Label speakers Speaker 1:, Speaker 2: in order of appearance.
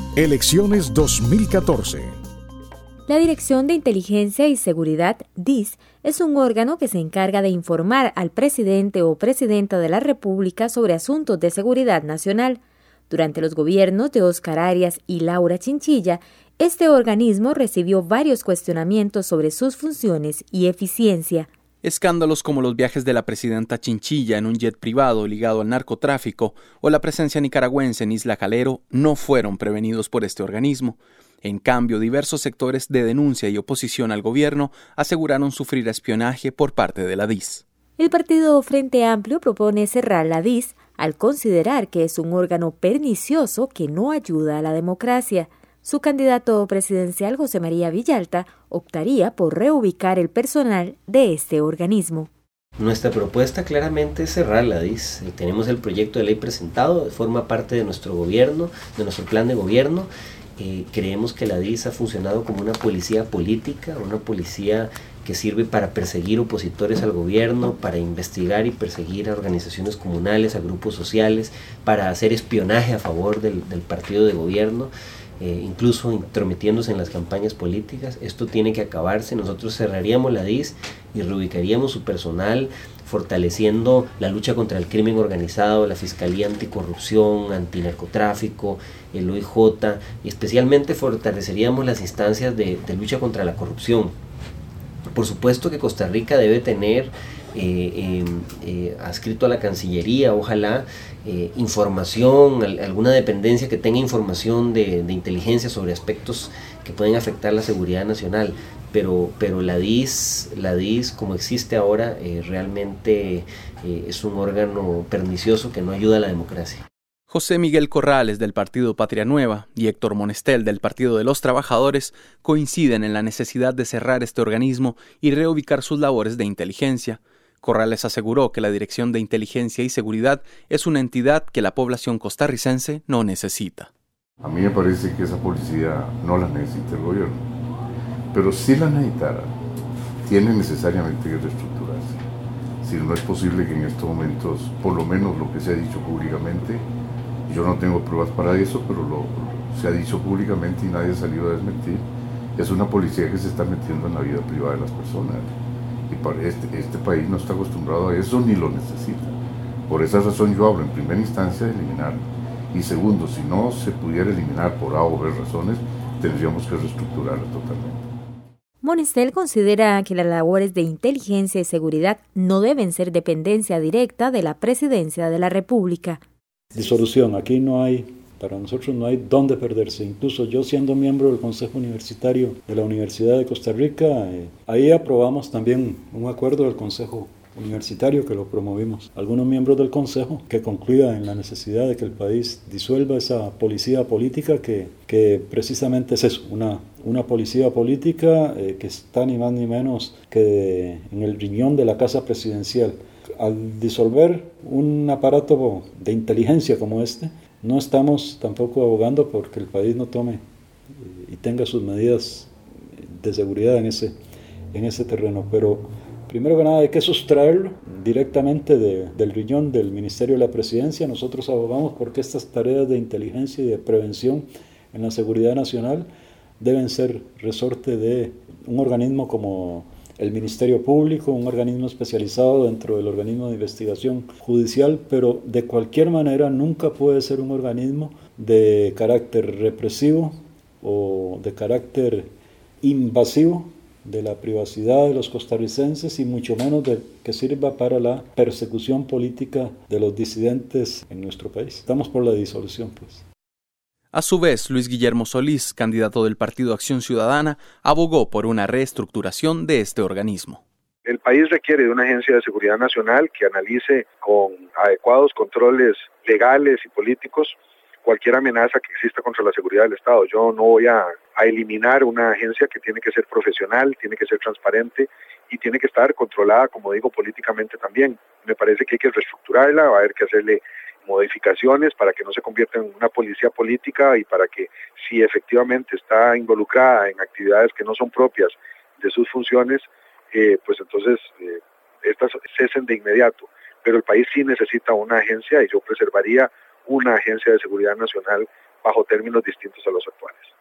Speaker 1: Elecciones 2014.
Speaker 2: La Dirección de Inteligencia y Seguridad, DIS, es un órgano que se encarga de informar al presidente o presidenta de la República sobre asuntos de seguridad nacional. Durante los gobiernos de Óscar Arias y Laura Chinchilla, este organismo recibió varios cuestionamientos sobre sus funciones y eficiencia.
Speaker 3: Escándalos como los viajes de la presidenta Chinchilla en un jet privado ligado al narcotráfico o la presencia nicaragüense en Isla Calero no fueron prevenidos por este organismo. En cambio, diversos sectores de denuncia y oposición al gobierno aseguraron sufrir espionaje por parte de la DIS.
Speaker 2: El partido Frente Amplio propone cerrar la DIS al considerar que es un órgano pernicioso que no ayuda a la democracia. Su candidato presidencial, José María Villalta, optaría por reubicar el personal de este organismo.
Speaker 4: Nuestra propuesta claramente es cerrar la DIS. Tenemos el proyecto de ley presentado, forma parte de nuestro gobierno, de nuestro plan de gobierno. Creemos que la DIS ha funcionado como una policía política, una policía que sirve para perseguir opositores al gobierno, para investigar y perseguir a organizaciones comunales, a grupos sociales, para hacer espionaje a favor del partido de gobierno, incluso intrometiéndose en las campañas políticas. Esto tiene que acabarse. Nosotros cerraríamos la DIS y reubicaríamos su personal, fortaleciendo la lucha contra el crimen organizado, la Fiscalía Anticorrupción, Antinarcotráfico, el OIJ, y especialmente fortaleceríamos las instancias de lucha contra la corrupción. Por supuesto que Costa Rica debe tener adscrito a la Cancillería, ojalá, información, alguna dependencia que tenga información de inteligencia sobre aspectos que pueden afectar la seguridad nacional. Pero la DIS, como existe ahora, realmente es un órgano pernicioso que no ayuda a la democracia.
Speaker 3: José Miguel Corrales, del Partido Patria Nueva, y Héctor Monestel, del Partido de los Trabajadores, coinciden en la necesidad de cerrar este organismo y reubicar sus labores de inteligencia. Corrales aseguró que la Dirección de Inteligencia y Seguridad es una entidad que la población costarricense no necesita.
Speaker 5: A mí me parece que esa policía no la necesita el gobierno, pero si la necesitara, tiene necesariamente que reestructurarse. Si no es posible que en estos momentos, por lo menos lo que se ha dicho públicamente, yo no tengo pruebas para eso, pero se ha dicho públicamente y nadie ha salido a desmentir, es una policía que se está metiendo en la vida privada de las personas. Y para este país no está acostumbrado a eso ni lo necesita. Por esa razón yo hablo en primera instancia de eliminarlo. Y segundo, si no se pudiera eliminar por A o B razones, tendríamos que reestructurarla totalmente.
Speaker 2: Monestel considera que las labores de inteligencia y seguridad no deben ser dependencia directa de la Presidencia de la República.
Speaker 6: Disolución, aquí no hay, para nosotros no hay dónde perderse. Incluso yo, siendo miembro del Consejo Universitario de la Universidad de Costa Rica, ahí aprobamos también un acuerdo del Consejo Universitario que lo promovimos. Algunos miembros del Consejo que concluyan en la necesidad de que el país disuelva esa policía política que precisamente es eso, una policía política que está ni más ni menos que en el riñón de la Casa Presidencial. Al disolver un aparato de inteligencia como este, no estamos tampoco abogando porque el país no tome y tenga sus medidas de seguridad en ese terreno. Pero primero que nada hay que sustraerlo directamente del riñón del Ministerio de la Presidencia. Nosotros abogamos porque estas tareas de inteligencia y de prevención en la seguridad nacional deben ser resorte de un organismo como el Ministerio Público, un organismo especializado dentro del organismo de investigación judicial, pero de cualquier manera nunca puede ser un organismo de carácter represivo o de carácter invasivo de la privacidad de los costarricenses y mucho menos que sirva para la persecución política de los disidentes en nuestro país. Estamos por la disolución, pues.
Speaker 3: A su vez, Luis Guillermo Solís, candidato del Partido Acción Ciudadana, abogó por una reestructuración de este organismo.
Speaker 7: El país requiere de una agencia de seguridad nacional que analice con adecuados controles legales y políticos cualquier amenaza que exista contra la seguridad del Estado. Yo no voy a eliminar una agencia que tiene que ser profesional, tiene que ser transparente y tiene que estar controlada, como digo, políticamente también. Me parece que hay que reestructurarla, va a haber que hacerle modificaciones para que no se convierta en una policía política y para que, si efectivamente está involucrada en actividades que no son propias de sus funciones, pues entonces estas cesen de inmediato. Pero el país sí necesita una agencia y yo preservaría una agencia de seguridad nacional bajo términos distintos a los actuales.